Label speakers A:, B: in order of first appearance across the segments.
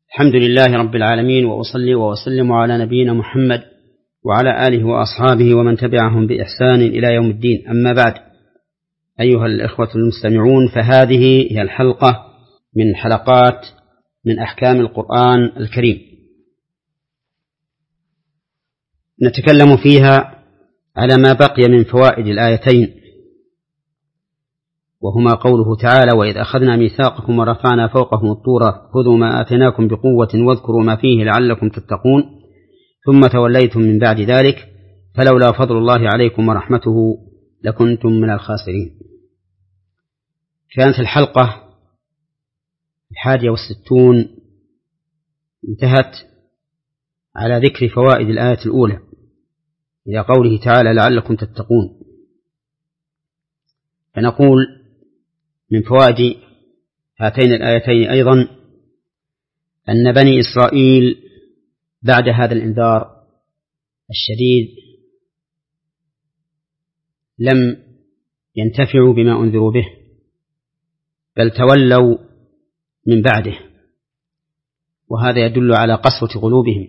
A: الحمد لله رب العالمين، وأصلي وأسلم على نبينا محمد وعلى آله وأصحابه ومن تبعهم بإحسان إلى يوم الدين. أما بعد، أيها الإخوة المستمعون، فهذه هي الحلقة من حلقات من أحكام القرآن الكريم، نتكلم فيها على ما بقي من فوائد الآيتين، وهما قوله تعالى: وإذ أخذنا ميثاقكم ورفعنا فوقكم الطور خذوا ما آتيناكم بقوة واذكروا ما فيه لعلكم تتقون ثم توليتم من بعد ذلك فلولا فضل الله عليكم ورحمته لكنتم من الخاسرين. كانت الحلقة 61 انتهت على ذكر فوائد الآية الأولى إلى قوله تعالى: لعلكم تتقون. فنقول من فوائد هاتين الآيتين أيضا أن بني إسرائيل بعد هذا الإنذار الشديد لم ينتفعوا بما أنذروا به، بل تولوا من بعده، وهذا يدل على قسوة قلوبهم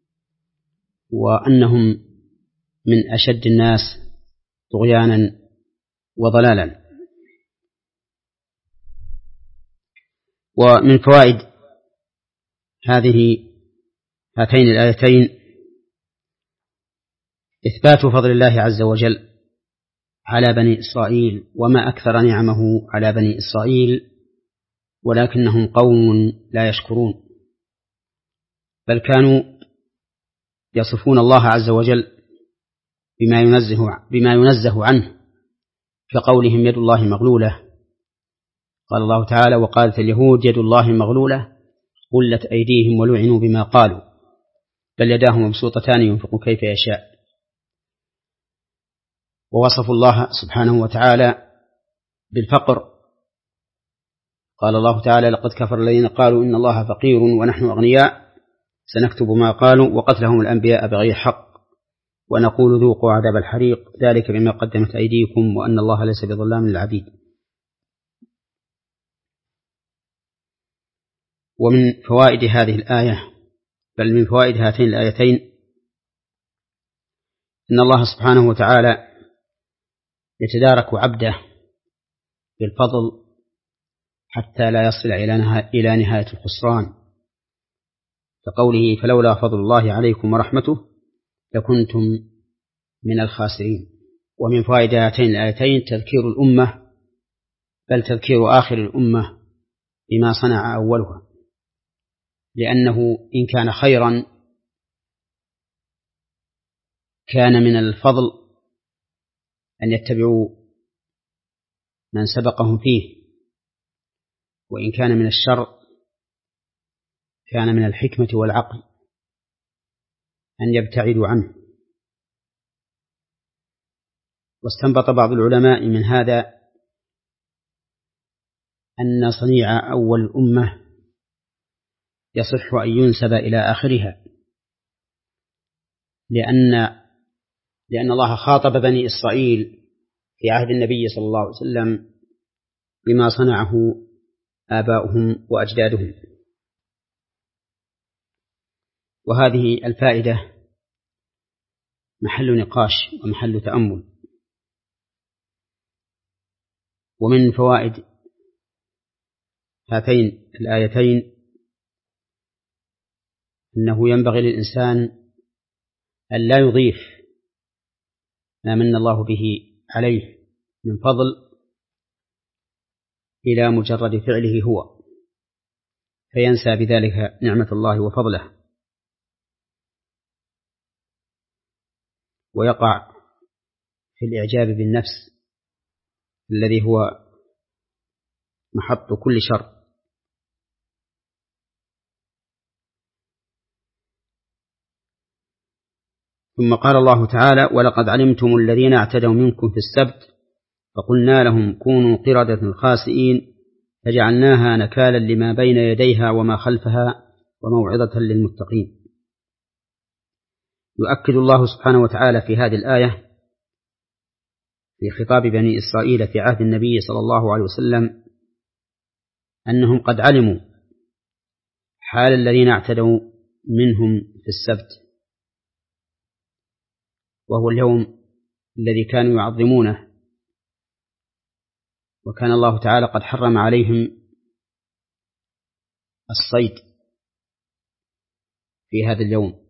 A: وأنهم من أشد الناس طغيانا وضلالا. ومن فوائد هاتين الآيتين إثبات فضل الله عز وجل على بني إسرائيل، وما أكثر نعمه على بني إسرائيل، ولكنهم قوم لا يشكرون، بل كانوا يصفون الله عز وجل بما ينزه عنه، كقولهم يد الله مغلولة. قال الله تعالى: وقالت اليهود يد الله مغلولة غلت أيديهم ولعنوا بما قالوا بل يداه مبسوطتان ينفق كيف يشاء. ووصفوا الله سبحانه وتعالى بالفقر، قال الله تعالى: لقد كفر الذين قالوا إن الله فقير ونحن أغنياء سنكتب ما قالوا وقتلهم الأنبياء بغير حق ونقول ذوقوا عذاب الحريق ذلك بما قدمت أيديكم وأن الله ليس بظلام للعبيد. ومن فوائد هذه الآية، بل من فوائد هاتين الآيتين، إن الله سبحانه وتعالى يتدارك عبده بالفضل حتى لا يصل إلى نهاية الخسران، كقوله: فلولا فضل الله عليكم ورحمته لكنتم من الخاسرين. ومن فوائد هاتين الآيتين تذكير الأمة، بل تذكير آخر الأمة بما صنع أولها، لأنه إن كان خيرا كان من الفضل أن يتبعوا من سبقهم فيه، وإن كان من الشر كان من الحكمة والعقل أن يبتعدوا عنه. واستنبط بعض العلماء من هذا أن صنيع أول الأمة يصح أن ينسب إلى آخرها، لأن الله خاطب بني إسرائيل في عهد النبي صلى الله عليه وسلم بما صنعه آباؤهم وأجدادهم. وهذه الفائدة محل نقاش ومحل تأمل. ومن فوائد هاتين الآيتين أنه ينبغي للإنسان أن لا يضيف ما من الله به عليه من فضل إلى مجرد فعله هو، فينسى بذلك نعمة الله وفضله، ويقع في الإعجاب بالنفس الذي هو محط كل شر. ثم قال الله تعالى: ولقد علمتم الذين اعتدوا منكم في السبت فقلنا لهم كونوا قردة خاسئين فجعلناها نكالا لما بين يديها وما خلفها وموعظة للمتقين. يؤكد الله سبحانه وتعالى في هذه الآية في خطاب بني إسرائيل في عهد النبي صلى الله عليه وسلم أنهم قد علموا حال الذين اعتدوا منهم في السبت، وهو اليوم الذي كانوا يعظمونه، وكان الله تعالى قد حرم عليهم الصيد في هذا اليوم،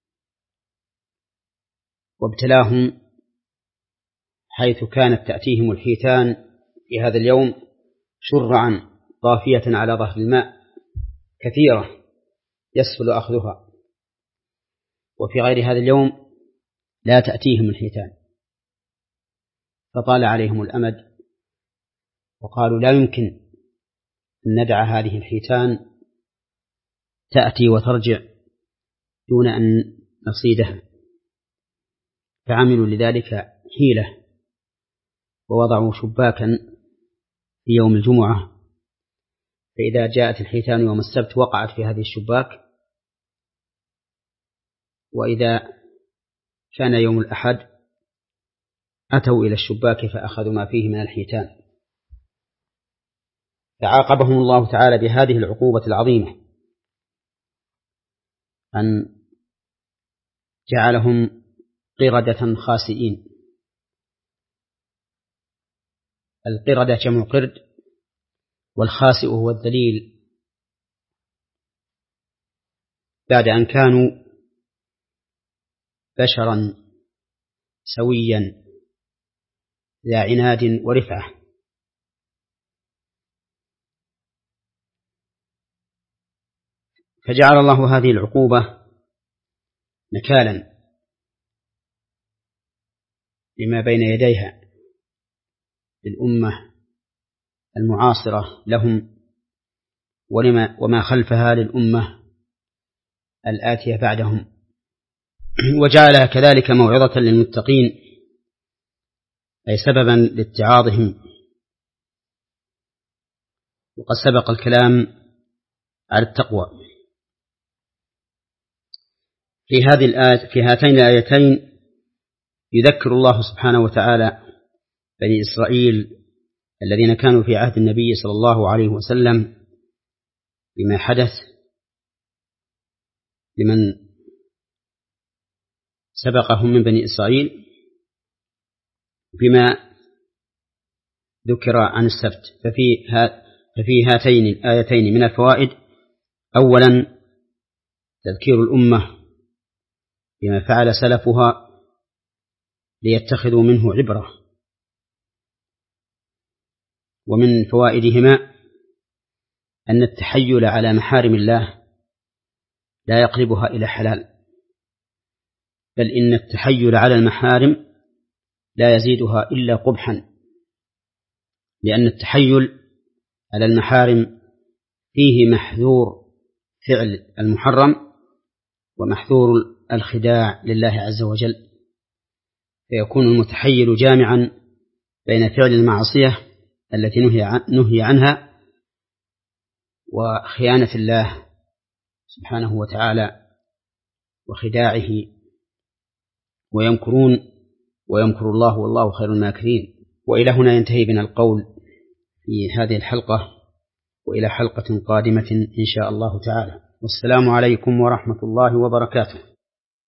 A: وابتلاهم حيث كانت تأتيهم الحيتان في هذا اليوم شرعا طافية على ظهر الماء كثيرة يسهل أخذها، وفي غير هذا اليوم لا تأتيهم الحيتان، فطال عليهم الأمد وقالوا لا يمكن أن ندع هذه الحيتان تأتي وترجع دون أن نصيدها، فعملوا لذلك حيلة ووضعوا شباكا في يوم الجمعة، فإذا جاءت الحيتان يوم السبت وقعت في هذه الشباك، وإذا كان يوم الأحد أتوا إلى الشباك فأخذوا ما فيه من الحيتان، فعاقبهم الله تعالى بهذه العقوبة العظيمة، أن جعلهم قردة خاسئين. القردة جمع قرد، والخاسئ هو الذليل، بعد أن كانوا بشرا سويا ذا عناد ورفعة. فجعل الله هذه العقوبة نكالا لما بين يديها للأمة المعاصرة لهم، وما خلفها للأمة الآتية بعدهم، وجعلها كذلك موعظة للمتقين، أي سببا لاتعاظهم. وقد سبق الكلام على التقوى في هاتين الآيتين. يذكر الله سبحانه وتعالى بني إسرائيل الذين كانوا في عهد النبي صلى الله عليه وسلم بما حدث لمن سبقهم من بني إسرائيل بما ذكر عن السبت. ففي هاتين الآيتين من الفوائد: أولا تذكير الأمة بما فعل سلفها ليتخذوا منه عبرة، ومن فوائدهما أن التحيل على محارم الله لا يقلبها إلى حلال، بل إن التحيل على المحارم لا يزيدها إلا قبحا، لأن التحيل على المحارم فيه محذور فعل المحرم ومحذور الخداع لله عز وجل، فيكون المتحيل جامعا بين فعل المعصية التي نهي عنها وخيانة الله سبحانه وتعالى وخداعه. ويمكر الله والله خير الماكرين. وإلى هنا ينتهي بنا القول في هذه الحلقة، وإلى حلقة قادمة إن شاء الله تعالى، والسلام عليكم ورحمة الله وبركاته.